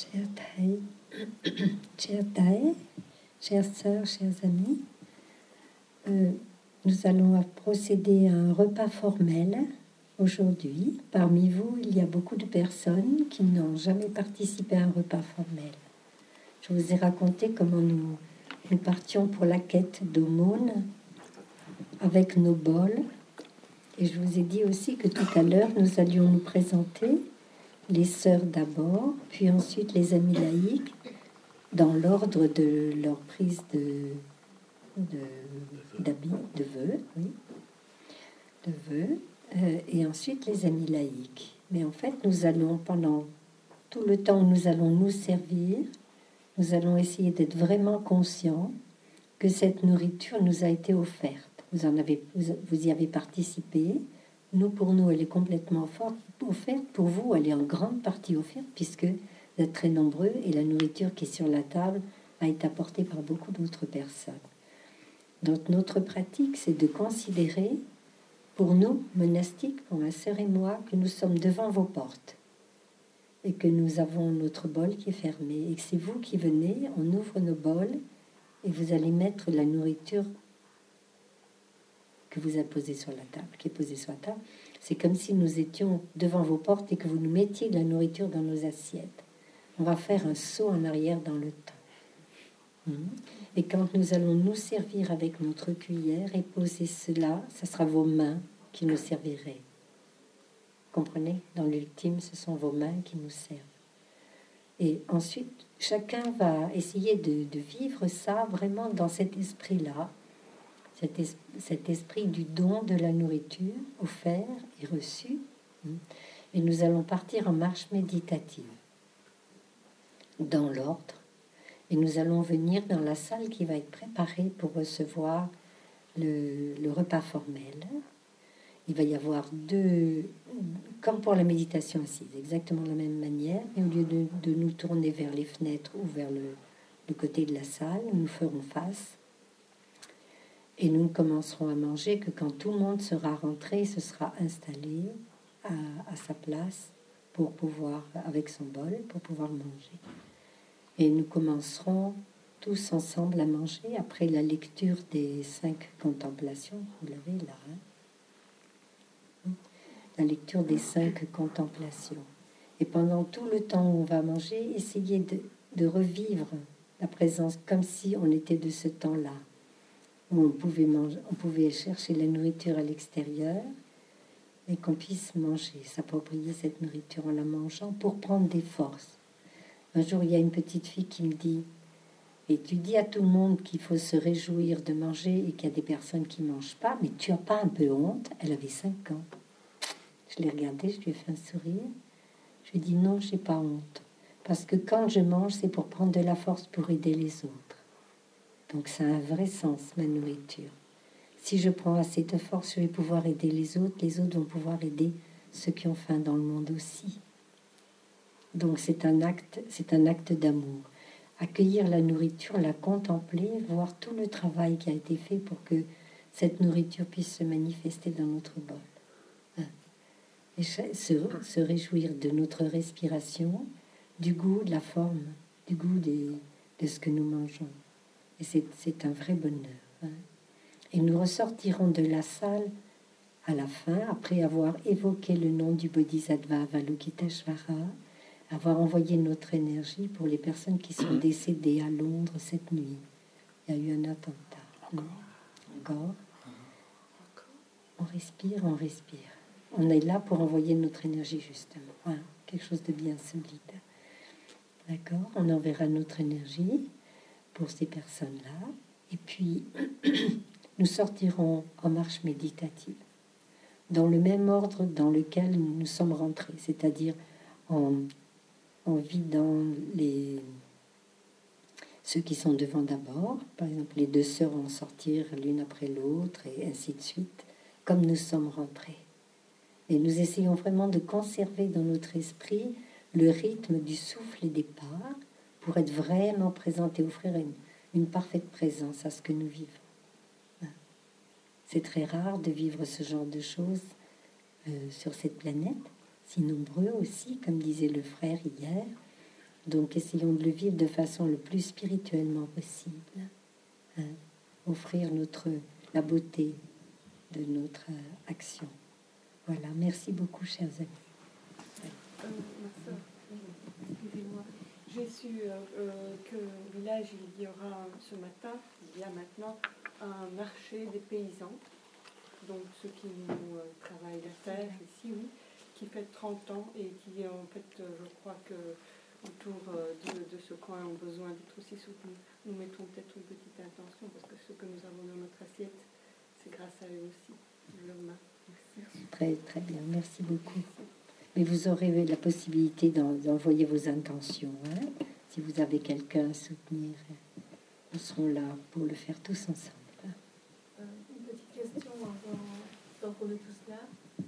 Chère Tae, chères sœurs, chers amis, nous allons procéder à un repas formel aujourd'hui. Parmi vous, il y a beaucoup de personnes qui n'ont jamais participé à un repas formel. Je vous ai raconté comment nous partions pour la quête d'aumône avec nos bols. Et je vous ai dit aussi que tout à l'heure, nous allions nous présenter, les sœurs d'abord, puis ensuite les amis laïcs, dans l'ordre de leur prise d'habits, de vœux, oui, de vœux, et ensuite les amis laïcs. Mais en fait, nous allons, pendant tout le temps où nous allons nous servir, nous allons essayer d'être vraiment conscients que cette nourriture nous a été offerte. Vous y avez participé. Nous, pour nous, elle est complètement offerte. Pour vous, elle est en grande partie offerte, puisque vous êtes très nombreux et la nourriture qui est sur la table a été apportée par beaucoup d'autres personnes. Donc, notre pratique, c'est de considérer, pour nous, monastiques, pour ma sœur et moi, que nous sommes devant vos portes et que nous avons notre bol qui est fermé et que c'est vous qui venez, on ouvre nos bols et vous allez mettre la nourriture que vous avez posée sur la table, qui est posée sur la table. C'est comme si nous étions devant vos portes et que vous nous mettiez de la nourriture dans nos assiettes. On va faire un saut en arrière dans le temps. Et quand nous allons nous servir avec notre cuillère et poser cela, ce sera vos mains qui nous serviraient. Comprenez? Dans l'ultime, ce sont vos mains qui nous servent. Et ensuite, chacun va essayer de vivre ça vraiment dans cet esprit-là, cet esprit du don de la nourriture offert et reçu. Et nous allons partir en marche méditative dans l'ordre. Et nous allons venir dans la salle qui va être préparée pour recevoir le repas formel. Il va y avoir deux, comme pour la méditation assise, exactement de la même manière. Et au lieu de nous tourner vers les fenêtres ou vers le côté de la salle, nous ferons face. Et nous ne commencerons à manger que quand tout le monde sera rentré, se sera installé à sa place pour pouvoir, avec son bol, pour pouvoir manger. Et nous commencerons tous ensemble à manger après la lecture des 5 contemplations. Vous l'avez là, hein? La lecture des 5 contemplations. Et pendant tout le temps où on va manger, essayez de revivre la présence comme si on était de ce temps-là, où on pouvait chercher la nourriture à l'extérieur et qu'on puisse manger, s'approprier cette nourriture en la mangeant pour prendre des forces. Un jour, il y a une petite fille qui me dit, et tu dis à tout le monde qu'il faut se réjouir de manger et qu'il y a des personnes qui ne mangent pas, mais tu n'as pas un peu honte? Elle avait 5 ans. Je l'ai regardée, je lui ai fait un sourire. Je lui ai dit non, j'ai pas honte. Parce que quand je mange, c'est pour prendre de la force pour aider les autres. Donc ça a un vrai sens, ma nourriture. Si je prends assez de force, je vais pouvoir aider les autres vont pouvoir aider ceux qui ont faim dans le monde aussi. Donc c'est un acte d'amour. Accueillir la nourriture, la contempler, voir tout le travail qui a été fait pour que cette nourriture puisse se manifester dans notre bol. Et se réjouir de notre respiration, du goût, de la forme, du goût de ce que nous mangeons. Et c'est un vrai bonheur. Et nous ressortirons de la salle à la fin, après avoir évoqué le nom du Bodhisattva Avalokiteshvara, avoir envoyé notre énergie pour les personnes qui sont décédées à Londres cette nuit. Il y a eu un attentat. Encore. On respire, on respire. On est là pour envoyer notre énergie, justement. Quelque chose de bien solide. D'accord? On enverra notre énergie pour ces personnes-là. Et puis, nous sortirons en marche méditative, dans le même ordre dans lequel nous sommes rentrés, c'est-à-dire en vidant ceux qui sont devant d'abord. Par exemple, les 2 sœurs vont sortir l'une après l'autre, et ainsi de suite, comme nous sommes rentrés. Et nous essayons vraiment de conserver dans notre esprit le rythme du souffle et des pas, pour être vraiment présent et offrir une parfaite présence à ce que nous vivons. C'est très rare de vivre ce genre de choses sur cette planète, si nombreux aussi, comme disait le frère hier. Donc, essayons de le vivre de façon le plus spirituellement possible. Hein. Offrir la beauté de notre action. Voilà, merci beaucoup, chers amis. Ma soeur, excusez-moi. J'ai su qu'au village, il y aura ce matin, il y a maintenant, un marché des paysans. Donc ceux qui nous travaillent la terre ici, oui, qui fait 30 ans et qui, en fait, je crois que autour de ce coin ont besoin d'être aussi soutenus. Nous mettons peut-être une petite intention, parce que ce que nous avons dans notre assiette, c'est grâce à eux aussi, de leurs mains. Merci. Très, très bien, merci beaucoup. Mais vous aurez la possibilité d'envoyer vos intentions. Hein, si vous avez quelqu'un à soutenir, nous serons là pour le faire tous ensemble. Une petite question tant qu'on est tous là.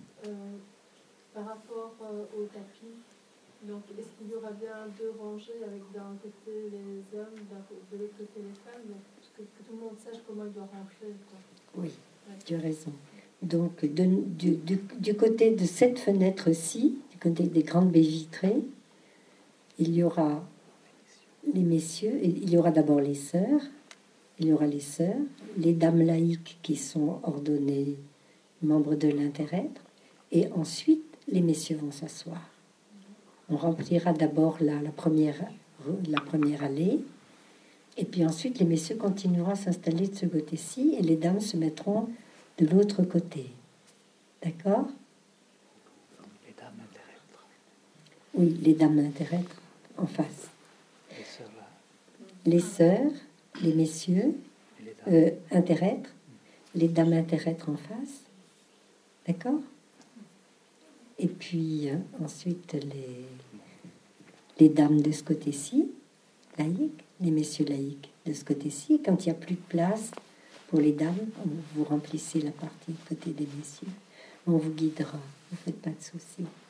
Par rapport au tapis, donc est-ce qu'il y aura bien 2 rangées avec d'un côté les hommes, de l'autre côté les femmes, donc, que tout le monde sache comment il doit ranger, quoi. Oui, tu as raison. Donc, du côté de cette fenêtre-ci, du côté des grandes baies vitrées, il y aura les messieurs, il y aura d'abord les sœurs, il y aura les sœurs, les dames laïques qui sont ordonnées membres de l'interêtre, et ensuite les messieurs vont s'asseoir. On remplira d'abord la première allée, et puis ensuite les messieurs continueront à s'installer de ce côté-ci, et les dames se mettront de l'autre côté. D'accord? Les dames interêtres. Oui, les dames interêtres en face. Les sœurs là. Les sœurs, les messieurs interêtres, les dames interêtres en face. D'accord? Et puis ensuite les dames de ce côté-ci, laïques, les messieurs laïcs de ce côté-ci. Quand il n'y a plus de place pour les dames, vous remplissez la partie côté des messieurs. On vous guidera, ne faites pas de soucis.